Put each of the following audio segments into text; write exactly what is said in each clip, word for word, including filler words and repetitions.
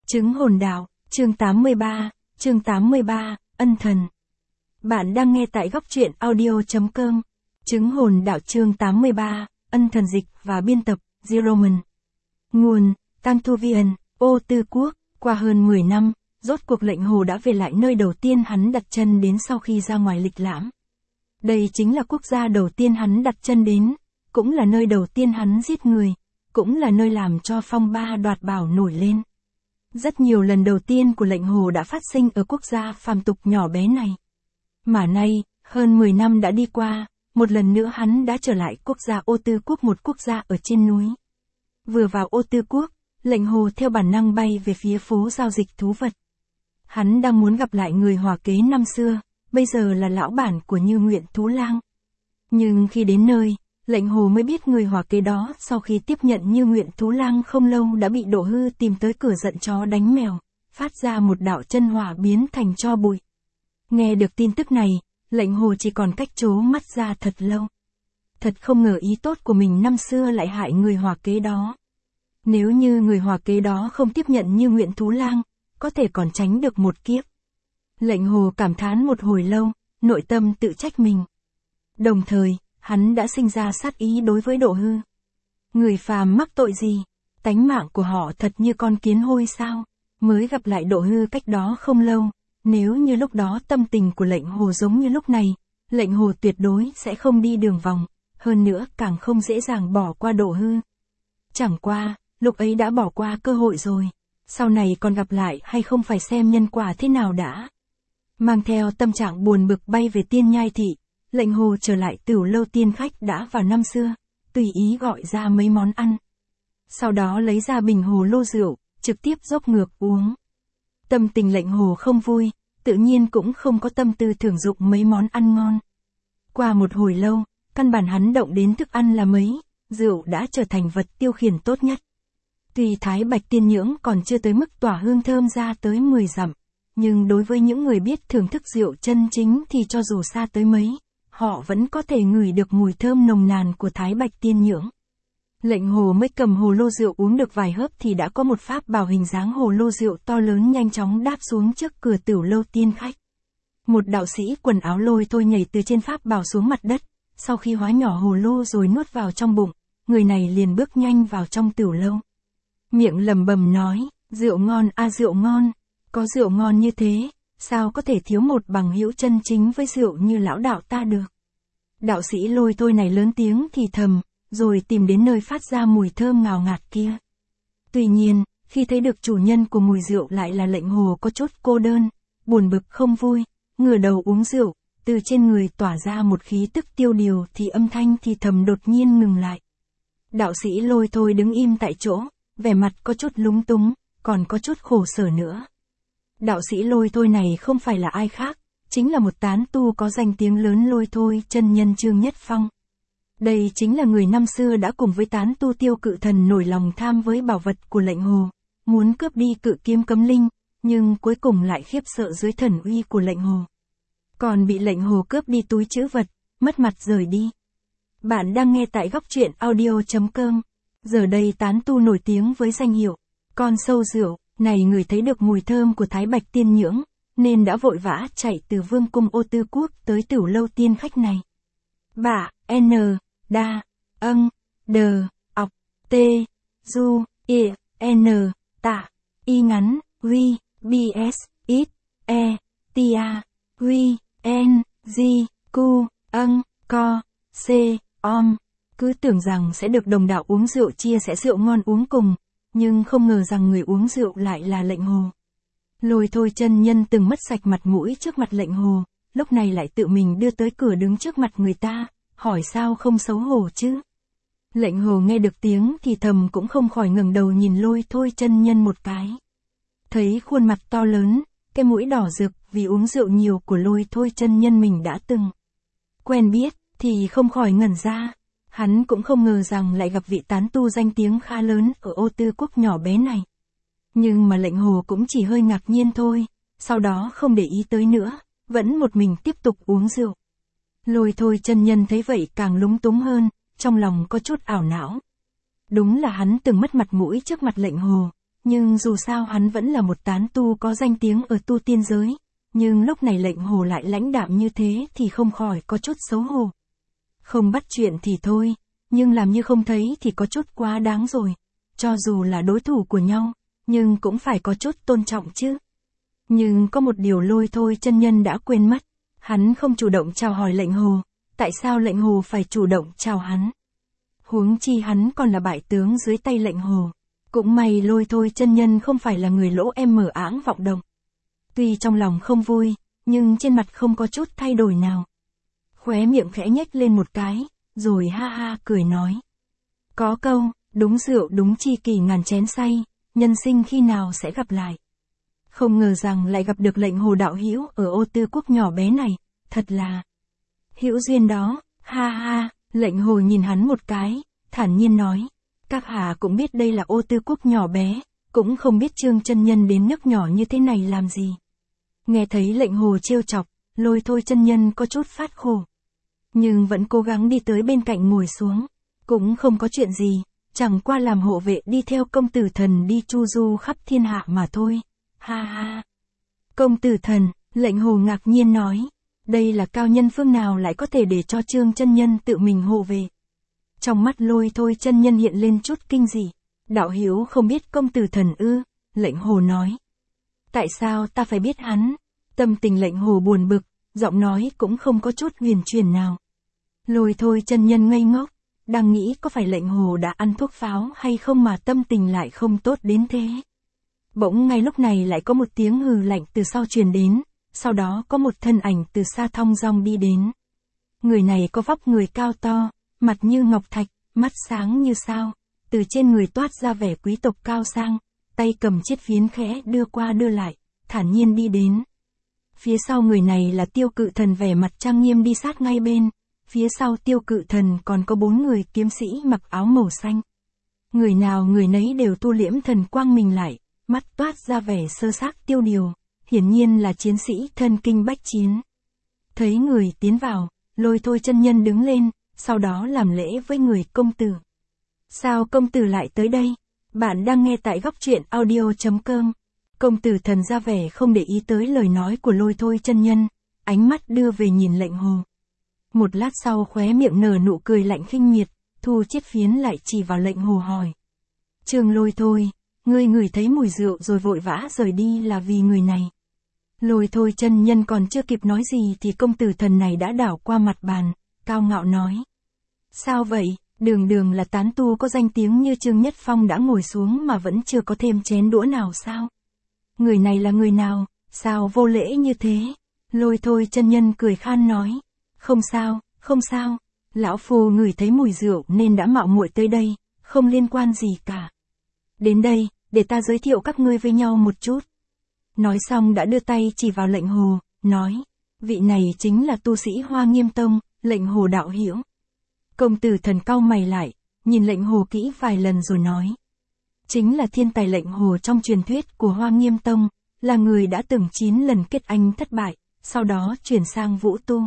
Chứng hồn đạo, chương tám mươi ba, chương tám mươi ba, ân thần. Bạn đang nghe tại góc truyện audio.com. Chứng hồn đạo chương tám mươi ba, ân thần dịch và biên tập, Zeroman. Nguồn, Tăng Thu Viễn, Ô Tư Quốc. Qua hơn mười năm, rốt cuộc lệnh hồ đã về lại nơi đầu tiên hắn đặt chân đến sau khi ra ngoài lịch lãm. Đây chính là quốc gia đầu tiên hắn đặt chân đến, cũng là nơi đầu tiên hắn giết người, cũng là nơi làm cho phong ba đoạt bảo nổi lên. Rất nhiều lần đầu tiên của lệnh hồ đã phát sinh ở quốc gia phàm tục nhỏ bé này. Mà nay, hơn mười năm đã đi qua, một lần nữa hắn đã trở lại quốc gia Ô Tư Quốc, một quốc gia ở trên núi. Vừa vào Ô Tư Quốc, lệnh hồ theo bản năng bay về phía phố giao dịch thú vật. Hắn đang muốn gặp lại người hòa kế năm xưa, bây giờ là lão bản của Như Nguyện Thú Lang. Nhưng khi đến nơi, lệnh hồ mới biết người hòa kế đó sau khi tiếp nhận Như Nguyện Thú Lang không lâu đã bị Đỗ Hư tìm tới cửa giận chó đánh mèo, phát ra một đạo chân hỏa biến thành tro bụi. Nghe được tin tức này, lệnh hồ chỉ còn cách trố mắt ra thật lâu. Thật không ngờ ý tốt của mình năm xưa lại hại người hòa kế đó. Nếu như người hòa kế đó không tiếp nhận Như Nguyện Thú Lang, có thể còn tránh được một kiếp. Lệnh hồ cảm thán một hồi lâu, nội tâm tự trách mình. Đồng thời, hắn đã sinh ra sát ý đối với Đỗ Hư. Người phàm mắc tội gì? Tánh mạng của họ thật như con kiến hôi sao? Mới gặp lại Đỗ Hư cách đó không lâu, nếu như lúc đó tâm tình của lệnh hồ giống như lúc này, lệnh hồ tuyệt đối sẽ không đi đường vòng, hơn nữa càng không dễ dàng bỏ qua Đỗ Hư. Chẳng qua, lúc ấy đã bỏ qua cơ hội rồi, sau này còn gặp lại hay không phải xem nhân quả thế nào đã. Mang theo tâm trạng buồn bực bay về Tiên Nhai Thị, lệnh hồ trở lại Tửu Lâu tiên khách đã vào năm xưa, tùy ý gọi ra mấy món ăn. Sau đó lấy ra bình hồ lô rượu, trực tiếp dốc ngược uống. Tâm tình lệnh hồ không vui, tự nhiên cũng không có tâm tư thưởng dụng mấy món ăn ngon. Qua một hồi lâu, căn bản hắn động đến thức ăn là mấy, rượu đã trở thành vật tiêu khiển tốt nhất. Tuy Thái Bạch Tiên Nhưỡng còn chưa tới mức tỏa hương thơm ra tới mười dặm, nhưng đối với những người biết thưởng thức rượu chân chính thì cho dù xa tới mấy, họ vẫn có thể ngửi được mùi thơm nồng nàn của Thái Bạch Tiên Nhưỡng. Lệnh hồ mới cầm hồ lô rượu uống được vài hớp thì đã có một pháp bảo hình dáng hồ lô rượu to lớn nhanh chóng đáp xuống trước cửa Tửu Lâu tiên khách. Một đạo sĩ quần áo lôi thôi nhảy từ trên pháp bảo xuống mặt đất, sau khi hóa nhỏ hồ lô rồi nuốt vào trong bụng, người này liền bước nhanh vào trong Tửu Lâu. Miệng lẩm bẩm nói, rượu ngon a à, rượu ngon, có rượu ngon như thế, sao có thể thiếu một bằng hữu chân chính với rượu như lão đạo ta được. Đạo sĩ lôi thôi này lớn tiếng thì thầm, rồi tìm đến nơi phát ra mùi thơm ngào ngạt kia. Tuy nhiên, khi thấy được chủ nhân của mùi rượu lại là lệnh hồ có chút cô đơn, buồn bực không vui, ngửa đầu uống rượu, từ trên người tỏa ra một khí tức tiêu điều thì âm thanh thì thầm đột nhiên ngừng lại. Đạo sĩ lôi thôi đứng im tại chỗ, vẻ mặt có chút lúng túng, còn có chút khổ sở nữa. Đạo sĩ lôi thôi này không phải là ai khác, chính là một tán tu có danh tiếng lớn lôi thôi chân nhân Trương Nhất Phong. Đây chính là người năm xưa đã cùng với tán tu Tiêu Cự Thần nổi lòng tham với bảo vật của lệnh hồ, muốn cướp đi cự kiếm cấm linh, nhưng cuối cùng lại khiếp sợ dưới thần uy của lệnh hồ. Còn bị lệnh hồ cướp đi túi trữ vật, mất mặt rời đi. Bạn đang nghe tại góc truyện audio.com. Giờ đây tán tu nổi tiếng với danh hiệu con sâu rượu này người thấy được mùi thơm của Thái Bạch Tiên Nhưỡng, nên đã vội vã chạy từ Vương cung Ô Tư Quốc tới Tửu Lâu tiên khách này. Bạ, N, Đa, Âng, Đờ, Ọc, T, Du, I, N, Tạ, Y ngắn, Huy, B S, Ít, E, Tia, Huy, N, G, Q, Âng, Co, C, Om. Cứ tưởng rằng sẽ được đồng đạo uống rượu chia sẻ rượu ngon uống cùng, nhưng không ngờ rằng người uống rượu lại là lệnh hồ. Lôi thôi chân nhân từng mất sạch mặt mũi trước mặt lệnh hồ, lúc này lại tự mình đưa tới cửa đứng trước mặt người ta, hỏi sao không xấu hổ chứ. Lệnh hồ nghe được tiếng thì thầm cũng không khỏi ngẩng đầu nhìn lôi thôi chân nhân một cái. Thấy khuôn mặt to lớn, cái mũi đỏ rực vì uống rượu nhiều của lôi thôi chân nhân mình đã từng quen biết, thì không khỏi ngẩn ra. Hắn cũng không ngờ rằng lại gặp vị tán tu danh tiếng khá lớn ở Ô Tư Quốc nhỏ bé này. Nhưng mà lệnh hồ cũng chỉ hơi ngạc nhiên thôi, sau đó không để ý tới nữa, vẫn một mình tiếp tục uống rượu. Lôi thôi chân nhân thấy vậy càng lúng túng hơn, trong lòng có chút ảo não. Đúng là hắn từng mất mặt mũi trước mặt lệnh hồ, nhưng dù sao hắn vẫn là một tán tu có danh tiếng ở tu tiên giới, nhưng lúc này lệnh hồ lại lãnh đạm như thế thì không khỏi có chút xấu hổ. Không bắt chuyện thì thôi, nhưng làm như không thấy thì có chút quá đáng rồi. Cho dù là đối thủ của nhau, nhưng cũng phải có chút tôn trọng chứ. Nhưng có một điều Lôi Thôi chân nhân đã quên mất, hắn không chủ động chào hỏi lệnh hồ, tại sao lệnh hồ phải chủ động chào hắn? Huống chi hắn còn là bại tướng dưới tay lệnh hồ. Cũng may Lôi Thôi chân nhân không phải là người lỗ em mở áng vọng động. Tuy trong lòng không vui, nhưng trên mặt không có chút thay đổi nào. Khóe miệng khẽ nhếch lên một cái, rồi ha ha cười nói. Có câu, đúng rượu đúng chi kỷ ngàn chén say, nhân sinh khi nào sẽ gặp lại. Không ngờ rằng lại gặp được lệnh hồ đạo hữu ở Ô Tư Quốc nhỏ bé này, thật là hữu duyên đó, ha ha, lệnh hồ nhìn hắn một cái, thản nhiên nói. Các hạ cũng biết đây là Ô Tư Quốc nhỏ bé, cũng không biết Trương chân nhân đến nước nhỏ như thế này làm gì. Nghe thấy lệnh hồ trêu chọc, Lôi Thôi chân nhân có chút phát khổ. Nhưng vẫn cố gắng đi tới bên cạnh ngồi xuống. Cũng không có chuyện gì, chẳng qua làm hộ vệ đi theo công tử thần đi chu du khắp thiên hạ mà thôi. Ha ha. Công tử thần, lệnh hồ ngạc nhiên nói. Đây là cao nhân phương nào lại có thể để cho Trương chân nhân tự mình hộ vệ. Trong mắt Lôi Thôi chân nhân hiện lên chút kinh dị. Đạo hiếu không biết công tử thần ư, lệnh hồ nói. Tại sao ta phải biết hắn? Tâm tình lệnh hồ buồn bực, giọng nói cũng không có chút huyền chuyển nào. Lôi Thôi chân nhân ngây ngốc, đang nghĩ có phải lệnh hồ đã ăn thuốc pháo hay không mà tâm tình lại không tốt đến thế. Bỗng ngay lúc này lại có một tiếng hừ lạnh từ sau truyền đến, sau đó có một thân ảnh từ xa thong dong đi đến. Người này có vóc người cao to, mặt như ngọc thạch, mắt sáng như sao, từ trên người toát ra vẻ quý tộc cao sang, tay cầm chiếc phiến khẽ đưa qua đưa lại, thản nhiên đi đến. Phía sau người này là Tiêu Cự Thần vẻ mặt trang nghiêm đi sát ngay bên, phía sau Tiêu Cự Thần còn có bốn người kiếm sĩ mặc áo màu xanh. Người nào người nấy đều tu liễm thần quang mình lại, mắt toát ra vẻ sơ xác tiêu điều, hiển nhiên là chiến sĩ thân kinh bách chiến. Thấy người tiến vào, Lôi Thôi chân nhân đứng lên, sau đó làm lễ với người công tử. Sao công tử lại tới đây? Bạn đang nghe tại góc truyện audio chấm com. Công tử thần ra vẻ không để ý tới lời nói của Lôi Thôi chân nhân, ánh mắt đưa về nhìn lệnh hồ. Một lát sau khóe miệng nở nụ cười lạnh khinh miệt, thu chiếc phiến lại chỉ vào lệnh hồ hỏi. Trương Lôi Thôi, ngươi ngửi thấy mùi rượu rồi vội vã rời đi là vì người này. Lôi Thôi chân nhân còn chưa kịp nói gì thì công tử thần này đã đảo qua mặt bàn, cao ngạo nói. Sao vậy, đường đường là tán tu có danh tiếng như Trương Nhất Phong đã ngồi xuống mà vẫn chưa có thêm chén đũa nào sao? Người này là người nào, sao vô lễ như thế? Lôi Thôi chân nhân cười khan nói. Không sao, không sao, lão phu ngửi thấy mùi rượu nên đã mạo muội tới đây, không liên quan gì cả. Đến đây, để ta giới thiệu các ngươi với nhau một chút. Nói xong đã đưa tay chỉ vào lệnh hồ, nói, vị này chính là tu sĩ Hoa Nghiêm Tông, lệnh hồ đạo hữu. Công tử thần cau mày lại, nhìn lệnh hồ kỹ vài lần rồi nói. Chính là thiên tài lệnh hồ trong truyền thuyết của Hoa Nghiêm Tông, là người đã từng chín lần kết anh thất bại, sau đó chuyển sang vũ tu.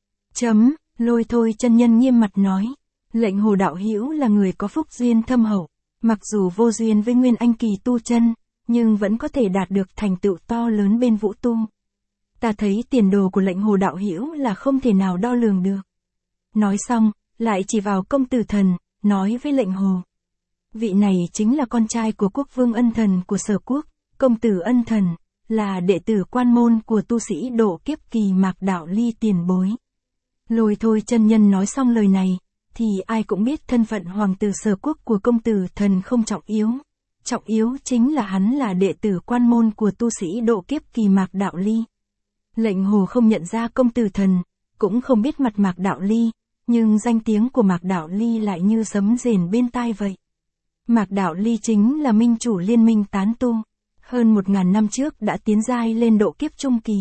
Chấm, Lôi Thôi chân nhân nghiêm mặt nói, lệnh hồ đạo hữu là người có phúc duyên thâm hậu, mặc dù vô duyên với nguyên anh kỳ tu chân, nhưng vẫn có thể đạt được thành tựu to lớn bên vũ tu. Ta thấy tiền đồ của lệnh hồ đạo hữu là không thể nào đo lường được. Nói xong, lại chỉ vào công tử thần, nói với lệnh hồ. Vị này chính là con trai của quốc vương Ân Thần của Sở Quốc, công tử Ân Thần, là đệ tử quan môn của tu sĩ độ kiếp kỳ Mạc Đạo Ly tiền bối. Lôi Thôi chân nhân nói xong lời này, thì ai cũng biết thân phận hoàng tử Sở Quốc của công tử thần không trọng yếu. Trọng yếu chính là hắn là đệ tử quan môn của tu sĩ độ kiếp kỳ Mạc Đạo Ly. Lệnh hồ không nhận ra công tử thần, cũng không biết mặt Mạc Đạo Ly, nhưng danh tiếng của Mạc Đạo Ly lại như sấm rền bên tai vậy. Mạc Đạo Ly chính là minh chủ liên minh tán tu, hơn một ngàn năm trước đã tiến giai lên độ kiếp trung kỳ.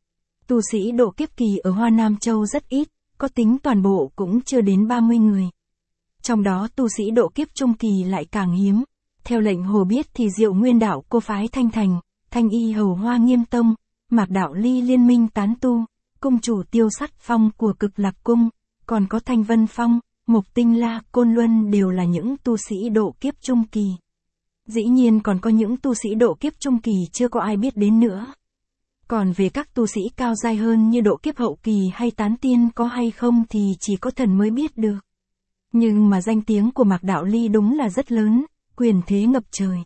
Tu sĩ độ kiếp kỳ ở Hoa Nam Châu rất ít, có tính toàn bộ cũng chưa đến ba mươi người. Trong đó tu sĩ độ kiếp trung kỳ lại càng hiếm. Theo lệnh hồ biết thì Diệu Nguyên Đạo cô phái Thanh Thành, Thanh Y hầu Hoa Nghiêm Tông, Mạc Đạo Ly liên minh tán tu, cung chủ Tiêu Sắt Phong của Cực Lạc Cung, còn có Thanh Vân Phong, Mục Tinh La, Côn Luân đều là những tu sĩ độ kiếp trung kỳ. Dĩ nhiên còn có những tu sĩ độ kiếp trung kỳ chưa có ai biết đến nữa. Còn về các tu sĩ cao giai hơn như độ kiếp hậu kỳ hay tán tiên có hay không thì chỉ có thần mới biết được. Nhưng mà danh tiếng của Mạc Đạo Ly đúng là rất lớn, quyền thế ngập trời.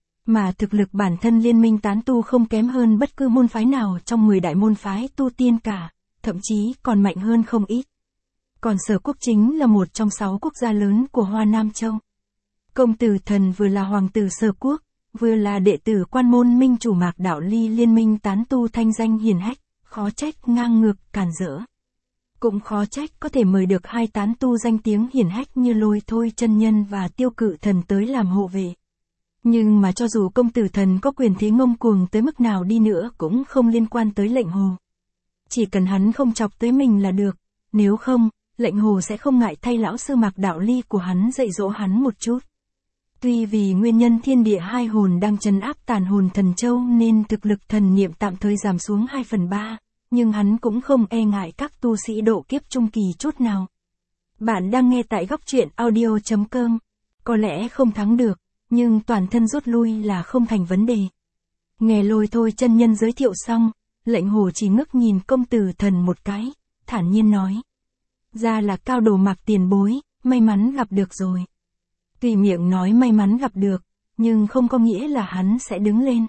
Mà thực lực bản thân liên minh tán tu không kém hơn bất cứ môn phái nào trong mười đại môn phái tu tiên cả, thậm chí còn mạnh hơn không ít. Còn Sở Quốc chính là một trong sáu quốc gia lớn của Hoa Nam Châu. Công tử thần vừa là hoàng tử Sở Quốc, vừa là đệ tử quan môn minh chủ Mạc Đạo Ly liên minh tán tu thanh danh hiển hách, khó trách ngang ngược, càn rỡ. Cũng khó trách có thể mời được hai tán tu danh tiếng hiển hách như Lôi Thôi chân nhân và Tiêu Cự thần tới làm hộ vệ. Nhưng mà cho dù công tử thần có quyền thế ngông cuồng tới mức nào đi nữa cũng không liên quan tới Lệnh Hồ. Chỉ cần hắn không chọc tới mình là được, nếu không, Lệnh Hồ sẽ không ngại thay lão sư Mạc Đạo Ly của hắn dạy dỗ hắn một chút. Tuy vì nguyên nhân thiên địa hai hồn đang trấn áp tàn hồn thần châu nên thực lực thần niệm tạm thời giảm xuống hai phần ba, nhưng hắn cũng không e ngại các tu sĩ độ kiếp trung kỳ chút nào. Bạn đang nghe tại góc truyện audio chấm com. Có lẽ không thắng được, nhưng toàn thân rút lui là không thành vấn đề. Nghe Lôi Thôi chân nhân giới thiệu xong, Lệnh Hồ chỉ ngước nhìn công tử thần một cái, thản nhiên nói. Ra là cao đồ Mạc tiền bối, may mắn gặp được rồi. Tuy miệng nói may mắn gặp được, nhưng không có nghĩa là hắn sẽ đứng lên.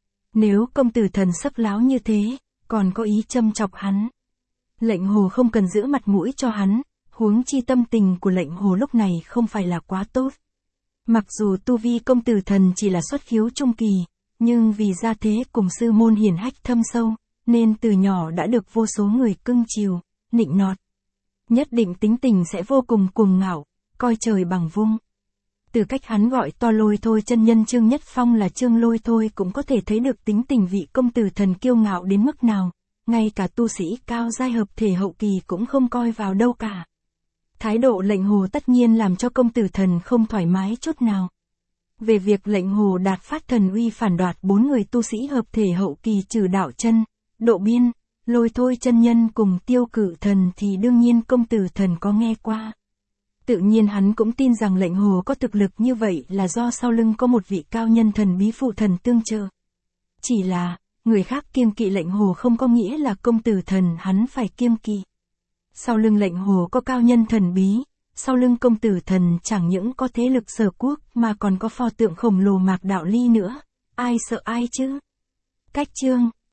Nếu công tử thần sắc láo như thế, còn có ý châm chọc hắn. Lệnh Hồ không cần giữ mặt mũi cho hắn, huống chi tâm tình của Lệnh Hồ lúc này không phải là quá tốt. Mặc dù tu vi công tử thần chỉ là xuất khiếu trung kỳ, nhưng vì gia thế cùng sư môn hiển hách thâm sâu, nên từ nhỏ đã được vô số người cưng chiều, nịnh nọt. Nhất định tính tình sẽ vô cùng cuồng ngạo, coi trời bằng vung. Từ cách hắn gọi to Lôi Thôi chân nhân Trương Nhất Phong là Trương Lôi Thôi cũng có thể thấy được tính tình vị công tử thần kiêu ngạo đến mức nào, ngay cả tu sĩ cao giai hợp thể hậu kỳ cũng không coi vào đâu cả. Thái độ Lệnh Hồ tất nhiên làm cho công tử thần không thoải mái chút nào. Về việc Lệnh Hồ đạt phát thần uy phản đoạt bốn người tu sĩ hợp thể hậu kỳ trừ Đạo Chân, Độ Biên, Lôi Thôi chân nhân cùng Tiêu Cự thần thì đương nhiên công tử thần có nghe qua. Tự nhiên hắn cũng tin rằng Lệnh Hồ có thực lực như vậy là do sau lưng có một vị cao nhân thần bí phụ thần tương trợ. Chỉ là, người khác kiêng kỵ Lệnh Hồ không có nghĩa là công tử thần hắn phải kiêng kỵ. Sau lưng Lệnh Hồ có cao nhân thần bí, sau lưng công tử thần chẳng những có thế lực Sở Quốc mà còn có pho tượng khổng lồ Mạc Đạo Ly nữa, ai sợ ai chứ? Cách chương